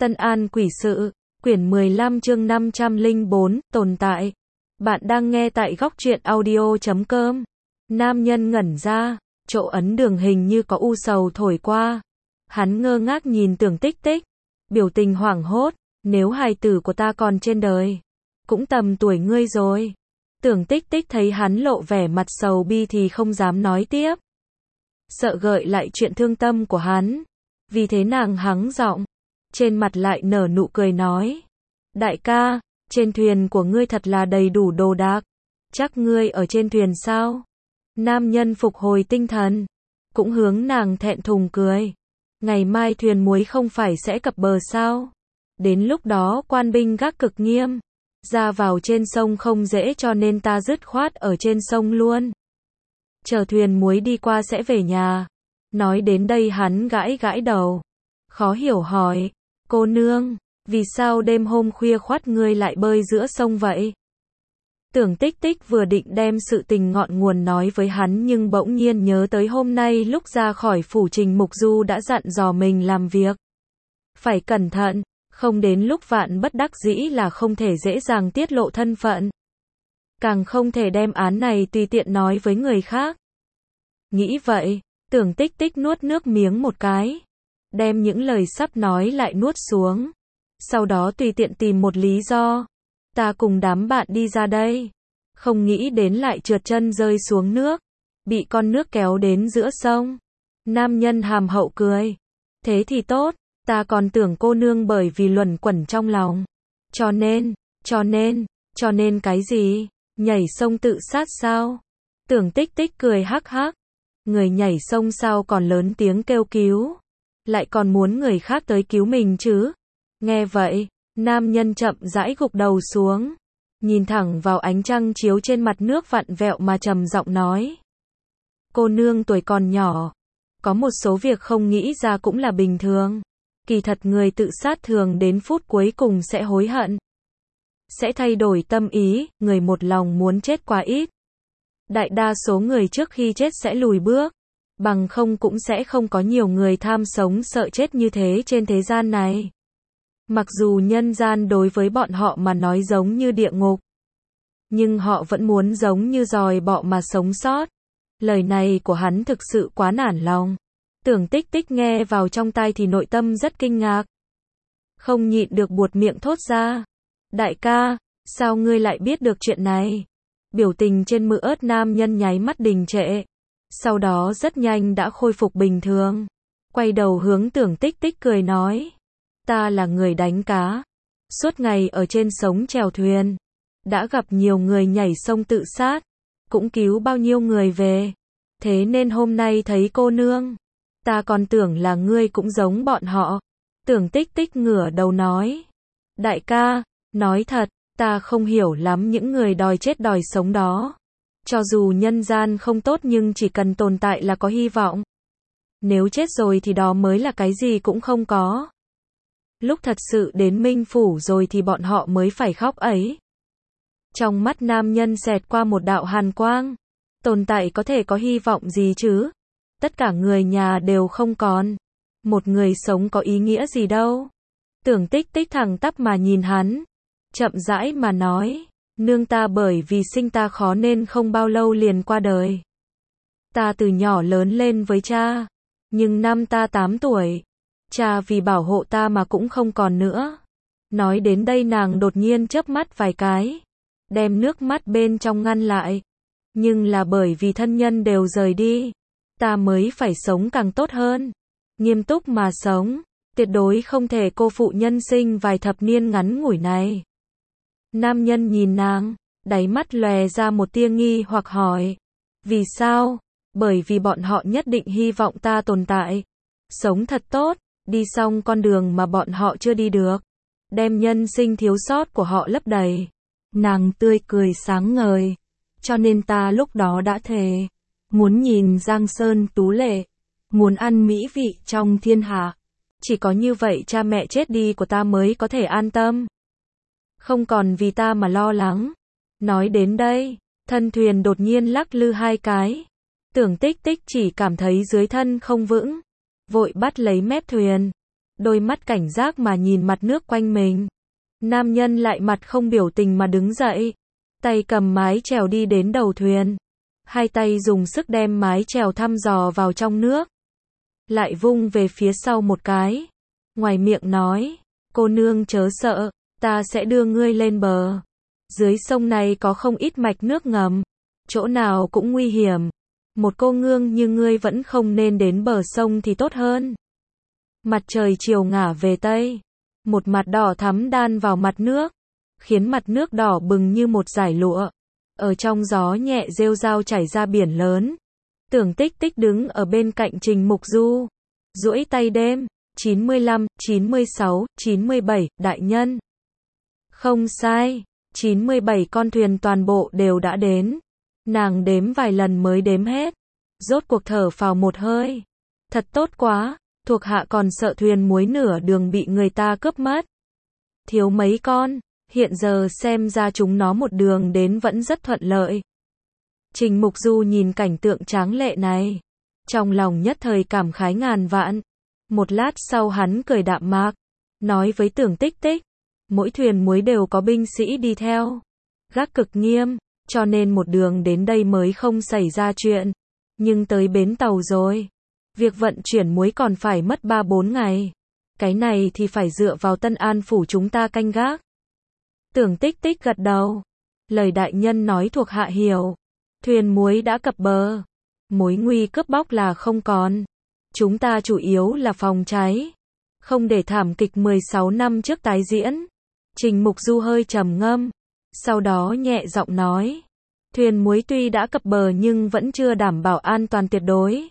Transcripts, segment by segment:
Tân An Quỷ Sự, quyển 15 chương 504, tồn tại. Bạn đang nghe tại góc truyện audio.com. Nam nhân ngẩn ra, chỗ ấn đường hình như có u sầu thổi qua. Hắn ngơ ngác nhìn Tưởng Tích Tích, biểu tình hoảng hốt, nếu hài tử của ta còn trên đời, cũng tầm tuổi ngươi rồi. Tưởng Tích Tích thấy hắn lộ vẻ mặt sầu bi thì không dám nói tiếp. Sợ gợi lại chuyện thương tâm của hắn, vì thế nàng hắng giọng, trên mặt lại nở nụ cười nói: đại ca, trên thuyền của ngươi thật là đầy đủ đồ đạc, chắc ngươi ở trên thuyền sao? Nam nhân phục hồi tinh thần, cũng hướng nàng thẹn thùng cười: ngày mai thuyền muối không phải sẽ cập bờ sao? Đến lúc đó quan binh gác cực nghiêm, ra vào trên sông không dễ, cho nên ta dứt khoát ở trên sông luôn. Chờ thuyền muối đi qua sẽ về nhà. Nói đến đây hắn gãi gãi đầu, khó hiểu hỏi: cô nương, vì sao đêm hôm khuya khoắt ngươi lại bơi giữa sông vậy? Tưởng Tích Tích vừa định đem sự tình ngọn nguồn nói với hắn, nhưng bỗng nhiên nhớ tới hôm nay lúc ra khỏi phủ Trình Mục Du đã dặn dò mình làm việc phải cẩn thận, không đến lúc vạn bất đắc dĩ là không thể dễ dàng tiết lộ thân phận, càng không thể đem án này tùy tiện nói với người khác. Nghĩ vậy, Tưởng Tích Tích nuốt nước miếng một cái, đem những lời sắp nói lại nuốt xuống, sau đó tùy tiện tìm một lý do: ta cùng đám bạn đi ra đây, không nghĩ đến lại trượt chân rơi xuống nước, bị con nước kéo đến giữa sông. Nam nhân hàm hậu cười: thế thì tốt, ta còn tưởng cô nương bởi vì luẩn quẩn trong lòng, cho nên cái gì, nhảy sông tự sát sao? Tưởng Tích Tích cười hắc hắc: người nhảy sông sao còn lớn tiếng kêu cứu, lại còn muốn người khác tới cứu mình chứ? Nghe vậy, nam nhân chậm rãi gục đầu xuống, nhìn thẳng vào ánh trăng chiếu trên mặt nước vặn vẹo mà trầm giọng nói: cô nương tuổi còn nhỏ, có một số việc không nghĩ ra cũng là bình thường. Kỳ thật người tự sát thường đến phút cuối cùng sẽ hối hận, sẽ thay đổi tâm ý, người một lòng muốn chết quá ít. Đại đa số người trước khi chết sẽ lùi bước, bằng không cũng sẽ không có nhiều người tham sống sợ chết như thế trên thế gian này. Mặc dù nhân gian đối với bọn họ mà nói giống như địa ngục, nhưng họ vẫn muốn giống như giòi bọ mà sống sót. Lời này của hắn thực sự quá nản lòng. Tưởng Tích Tích nghe vào trong tai thì nội tâm rất kinh ngạc, không nhịn được buột miệng thốt ra: đại ca, sao ngươi lại biết được chuyện này? Biểu tình trên mư ớt nam nhân nháy mắt đình trệ, sau đó rất nhanh đã khôi phục bình thường, quay đầu hướng Tưởng Tích Tích cười nói: ta là người đánh cá, suốt ngày ở trên sống chèo thuyền, đã gặp nhiều người nhảy sông tự sát, cũng cứu bao nhiêu người về, thế nên hôm nay thấy cô nương, ta còn tưởng là ngươi cũng giống bọn họ. Tưởng Tích Tích ngửa đầu nói: đại ca, nói thật, ta không hiểu lắm những người đòi chết đòi sống đó. Cho dù nhân gian không tốt nhưng chỉ cần tồn tại là có hy vọng. Nếu chết rồi thì đó mới là cái gì cũng không có. Lúc thật sự đến Minh Phủ rồi thì bọn họ mới phải khóc ấy. Trong mắt nam nhân xẹt qua một đạo hàn quang. Tồn tại có thể có hy vọng gì chứ? Tất cả người nhà đều không còn, một người sống có ý nghĩa gì đâu. Tưởng Tích Tích thẳng tắp mà nhìn hắn, chậm rãi mà nói: nương ta bởi vì sinh ta khó nên không bao lâu liền qua đời. Ta từ nhỏ lớn lên với cha, nhưng năm ta 8 tuổi, cha vì bảo hộ ta mà cũng không còn nữa. Nói đến đây nàng đột nhiên chớp mắt vài cái, đem nước mắt bên trong ngăn lại. Nhưng là bởi vì thân nhân đều rời đi, ta mới phải sống càng tốt hơn, nghiêm túc mà sống, tuyệt đối không thể cô phụ nhân sinh vài thập niên ngắn ngủi này. Nam nhân nhìn nàng, đáy mắt lòe ra một tia nghi hoặc hỏi: vì sao? Bởi vì bọn họ nhất định hy vọng ta tồn tại, sống thật tốt, đi xong con đường mà bọn họ chưa đi được, đem nhân sinh thiếu sót của họ lấp đầy. Nàng tươi cười sáng ngời, cho nên ta lúc đó đã thề, muốn nhìn Giang Sơn tú lệ, muốn ăn mỹ vị trong thiên hạ. Chỉ có như vậy cha mẹ chết đi của ta mới có thể an tâm, không còn vì ta mà lo lắng. Nói đến đây, thân thuyền đột nhiên lắc lư hai cái. Tưởng Tích Tích chỉ cảm thấy dưới thân không vững, vội bắt lấy mép thuyền, đôi mắt cảnh giác mà nhìn mặt nước quanh mình. Nam nhân lại mặt không biểu tình mà đứng dậy, tay cầm mái chèo đi đến đầu thuyền. Hai tay dùng sức đem mái chèo thăm dò vào trong nước. Lại vung về phía sau một cái. Ngoài miệng nói, cô nương chớ sợ, ta sẽ đưa ngươi lên bờ. Dưới sông này có không ít mạch nước ngầm, chỗ nào cũng nguy hiểm. Một cô nương như ngươi vẫn không nên đến bờ sông thì tốt hơn. Mặt trời chiều ngả về tây, một mặt đỏ thắm đan vào mặt nước, khiến mặt nước đỏ bừng như một dải lụa. Ở trong gió nhẹ rêu rao chảy ra biển lớn. Tưởng Tích Tích đứng ở bên cạnh Trình Mục Du, duỗi tay đếm, 95, 96, 97, đại nhân. Không sai, 97 con thuyền toàn bộ đều đã đến. Nàng đếm vài lần mới đếm hết. Rốt cuộc thở phào một hơi. Thật tốt quá, thuộc hạ còn sợ thuyền muối nửa đường bị người ta cướp mất. Thiếu mấy con, hiện giờ xem ra chúng nó một đường đến vẫn rất thuận lợi. Trình Mục Du nhìn cảnh tượng tráng lệ này, trong lòng nhất thời cảm khái ngàn vạn. Một lát sau hắn cười đạm mạc, nói với Tưởng Tích Tích, mỗi thuyền muối đều có binh sĩ đi theo, gác cực nghiêm, cho nên một đường đến đây mới không xảy ra chuyện. Nhưng tới bến tàu rồi, việc vận chuyển muối còn phải mất 3-4 ngày. Cái này thì phải dựa vào Tân An phủ chúng ta canh gác. Tưởng Tích Tích gật đầu. Lời đại nhân nói thuộc hạ hiểu. Thuyền muối đã cập bờ. Mối nguy cướp bóc là không còn. Chúng ta chủ yếu là phòng cháy. Không để thảm kịch 16 năm trước tái diễn. Trình Mục Du hơi trầm ngâm. Sau đó nhẹ giọng nói. Thuyền muối tuy đã cập bờ nhưng vẫn chưa đảm bảo an toàn tuyệt đối.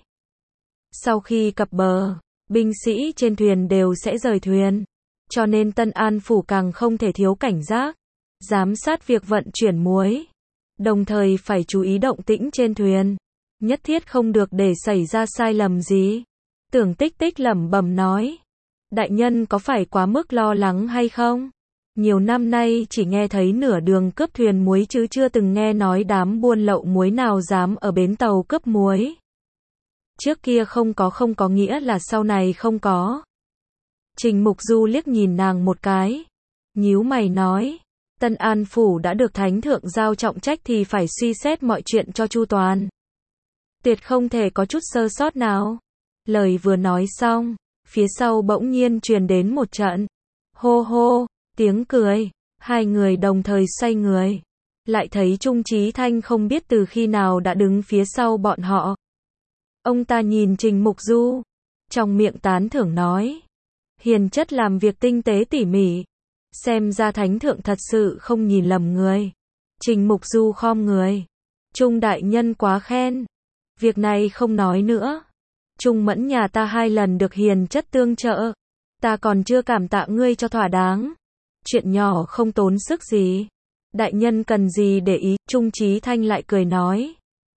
Sau khi cập bờ, binh sĩ trên thuyền đều sẽ rời thuyền. Cho nên Tân An phủ càng không thể thiếu cảnh giác, giám sát việc vận chuyển muối. Đồng thời phải chú ý động tĩnh trên thuyền. Nhất thiết không được để xảy ra sai lầm gì. Tưởng Tích Tích lẩm bẩm nói. Đại nhân có phải quá mức lo lắng hay không? Nhiều năm nay chỉ nghe thấy nửa đường cướp thuyền muối chứ chưa từng nghe nói đám buôn lậu muối nào dám ở bến tàu cướp muối. Trước kia không có nghĩa là sau này không có. Trình Mục Du liếc nhìn nàng một cái, nhíu mày nói, Tân An phủ đã được thánh thượng giao trọng trách thì phải suy xét mọi chuyện cho chu toàn. Tuyệt không thể có chút sơ sót nào. Lời vừa nói xong, phía sau bỗng nhiên truyền đến một trận hô hô tiếng cười, hai người đồng thời xoay người, lại thấy Trung Chí Thanh không biết từ khi nào đã đứng phía sau bọn họ. Ông ta nhìn Trình Mục Du, trong miệng tán thưởng nói, hiền chất làm việc tinh tế tỉ mỉ, xem ra thánh thượng thật sự không nhìn lầm người. Trình Mục Du khom người, Trung đại nhân quá khen, việc này không nói nữa. Trung mẫn nhà ta 2 lần được hiền chất tương trợ, ta còn chưa cảm tạ ngươi cho thỏa đáng. Chuyện nhỏ không tốn sức gì, đại nhân cần gì để ý. Trung Chí Thanh lại cười nói,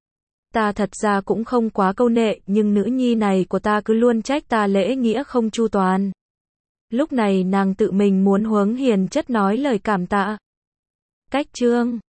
ta thật ra cũng không quá câu nệ, nhưng nữ nhi này của ta cứ luôn trách ta lễ nghĩa không chu toàn. Lúc này nàng tự mình muốn huống hiền chất nói lời cảm tạ. Cách chương